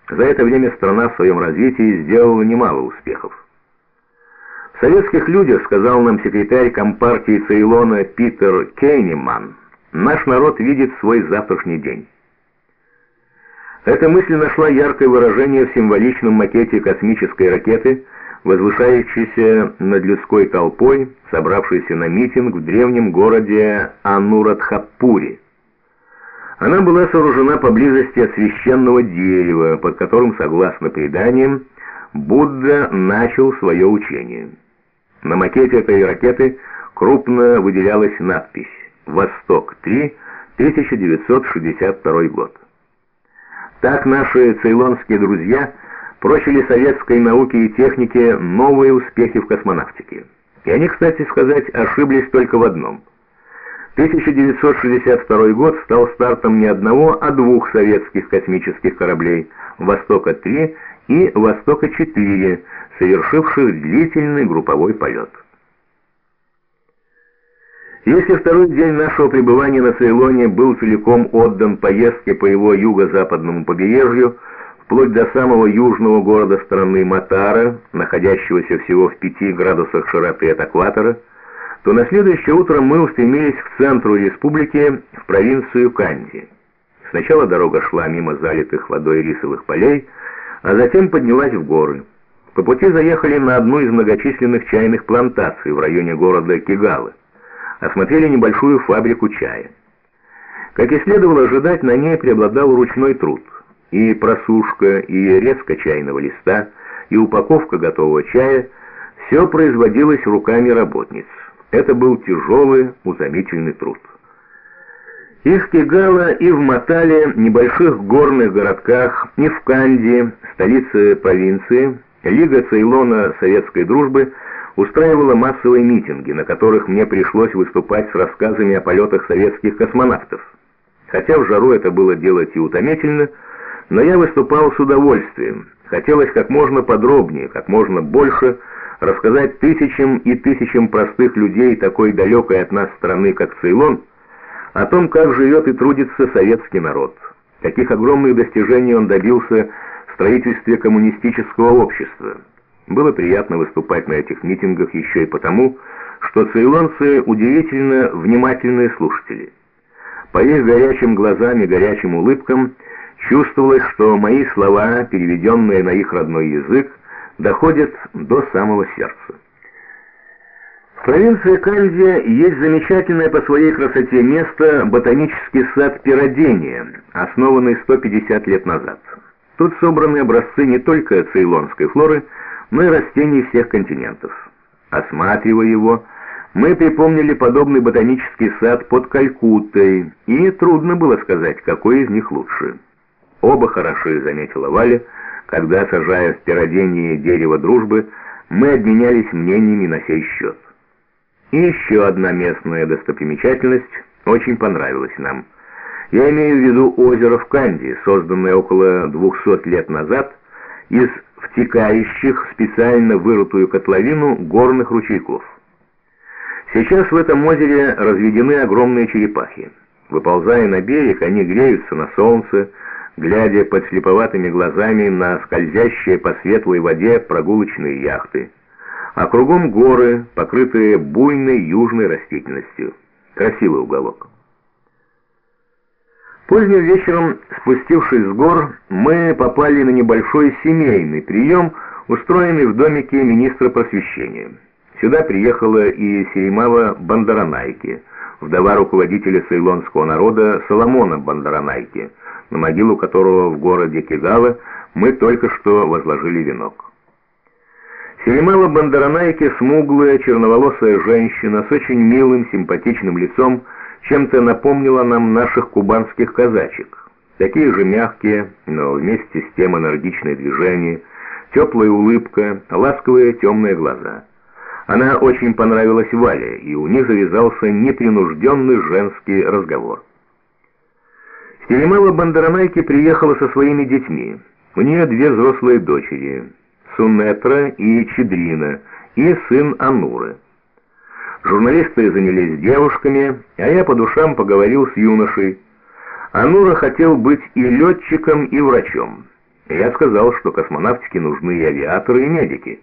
За это время страна в своем развитии сделала немало успехов. В советских людях, сказал нам секретарь Компартии Цейлона Питер Кейниман, наш народ видит свой завтрашний день. Эта мысль нашла яркое выражение в символичном макете космической ракеты, возвышающейся над людской толпой, собравшейся на митинг в древнем городе Анурадхапуре. Она была сооружена поблизости от священного дерева, под которым, согласно преданиям, Будда начал свое учение. На макете этой ракеты крупно выделялась надпись «Восток-3, 1962 год». Так наши цейлонские друзья прочили советской науке и технике новые успехи в космонавтике. И они, кстати сказать, ошиблись только в одном. 1962 год стал стартом не одного, а двух советских космических кораблей «Востока-3» и «Востока-4», совершивших длительный групповой полет. Если второй день нашего пребывания на Цейлоне был целиком отдан поездке по его юго-западному побережью, вплоть до самого южного города страны Матара, находящегося всего в 5 градусах широты от экватора, то на следующее утро мы устремились к центру республики, в провинцию Канди. Сначала дорога шла мимо залитых водой рисовых полей, а затем поднялась в горы. По пути заехали на одну из многочисленных чайных плантаций в районе города Кигалы. Осмотрели небольшую фабрику чая. Как и следовало ожидать, на ней преобладал ручной труд. И просушка, и резка чайного листа, и упаковка готового чая – все производилось руками работниц. Это был тяжелый, утомительный труд. И в Кигала, и в Матале, небольших горных городках, и в Канди, столице провинции, Лига Цейлона Советской Дружбы устраивала массовые митинги, на которых мне пришлось выступать с рассказами о полетах советских космонавтов. Хотя в жару это было делать и утомительно, но я выступал с удовольствием. Хотелось как можно подробнее, как можно больше рассказать тысячам и тысячам простых людей такой далекой от нас страны, как Цейлон, о том, как живет и трудится советский народ, каких огромных достижений он добился в строительстве коммунистического общества. Было приятно выступать на этих митингах еще и потому, что цейлонцы удивительно внимательные слушатели. По их горячим глазам и горячим улыбкам чувствовалось, что мои слова, переведенные на их родной язык, доходят до самого сердца. В провинции Канди есть замечательное по своей красоте место ботанический сад Пиродения, основанный 150 лет назад. Тут собраны образцы не только цейлонской флоры, но и растений всех континентов. Осматривая его, мы припомнили подобный ботанический сад под Калькуттой, и трудно было сказать, какой из них лучше. Оба хороши, заметила Валя, когда, сажая в Пиродении дерево дружбы, мы обменялись мнениями на сей счет. И еще одна местная достопримечательность очень понравилась нам. Я имею в виду озеро в Канди, созданное около 200 лет назад из втекающих в специально вырытую котловину горных ручейков. Сейчас в этом озере разведены огромные черепахи. Выползая на берег, они греются на солнце, глядя под слеповатыми глазами на скользящие по светлой воде прогулочные яхты. А кругом горы, покрытые буйной южной растительностью. Красивый уголок. Поздним вечером, спустившись с гор, мы попали на небольшой семейный прием, устроенный в домике министра просвещения. Сюда приехала и Серимава Бандаранайке, вдова руководителя цейлонского народа Соломона Бандаранайке, на могилу которого в городе Кигала мы только что возложили венок. Серимава Бандаранайке — смуглая, черноволосая женщина с очень милым, симпатичным лицом, чем-то напомнила нам наших кубанских казачек. Такие же мягкие, но вместе с тем энергичные движения, теплая улыбка, ласковые темные глаза. Она очень понравилась Вале, и у них завязался непринужденный женский разговор. Серимава Бандаранайке приехала со своими детьми. У нее 2 взрослые дочери, Сунетра и Чедрина, и сын Ануры. Журналисты занялись девушками, а я по душам поговорил с юношей. Анура хотел быть и летчиком, и врачом. Я сказал, что космонавтике нужны и авиаторы, и медики.